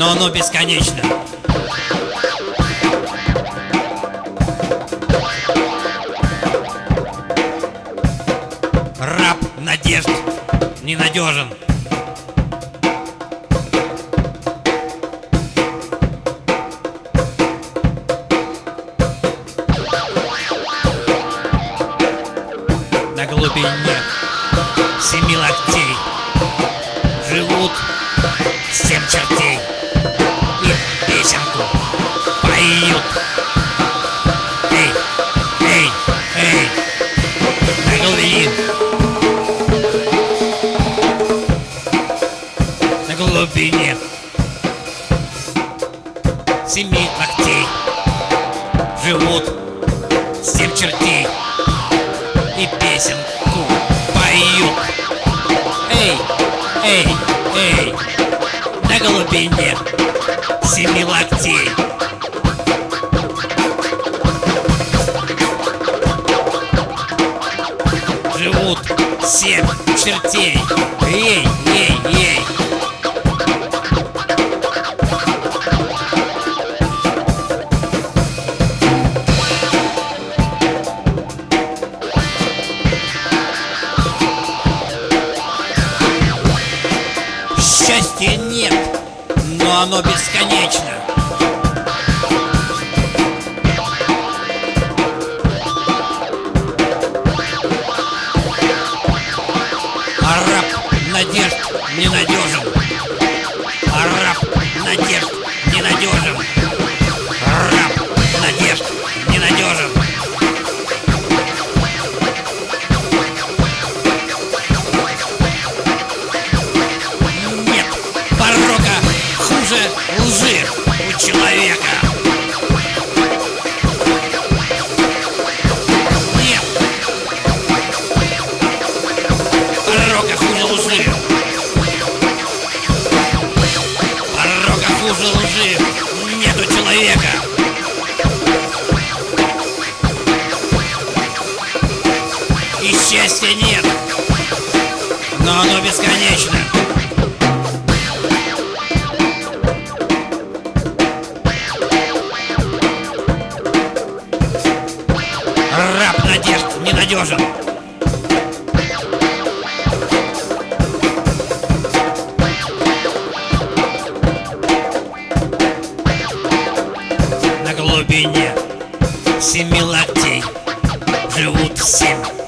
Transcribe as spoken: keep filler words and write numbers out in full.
но оно бесконечно. Раб надежд ненадежен. На глубине семи локтей живут семь чертей и песенку поют. Эй, эй, эй, на глубине, на глубине семи локтей живут семь чертей и песенку поют. Эй, эй, эй, на глубине семи локтей живут семь чертей. Эй, ей, ей. Счастья нет, но оно бесконечно. А раб надежд ненадежен. А раб надежд ненадежен. Раб надежд ненадежен. Нет порока хуже лжи у человека. Нет порока хуже лжи. Порока хуже лжи нет у человека. И счастья нет, но оно бесконечно. Раб надежд ненадежен. На глубине семи локтей живут семь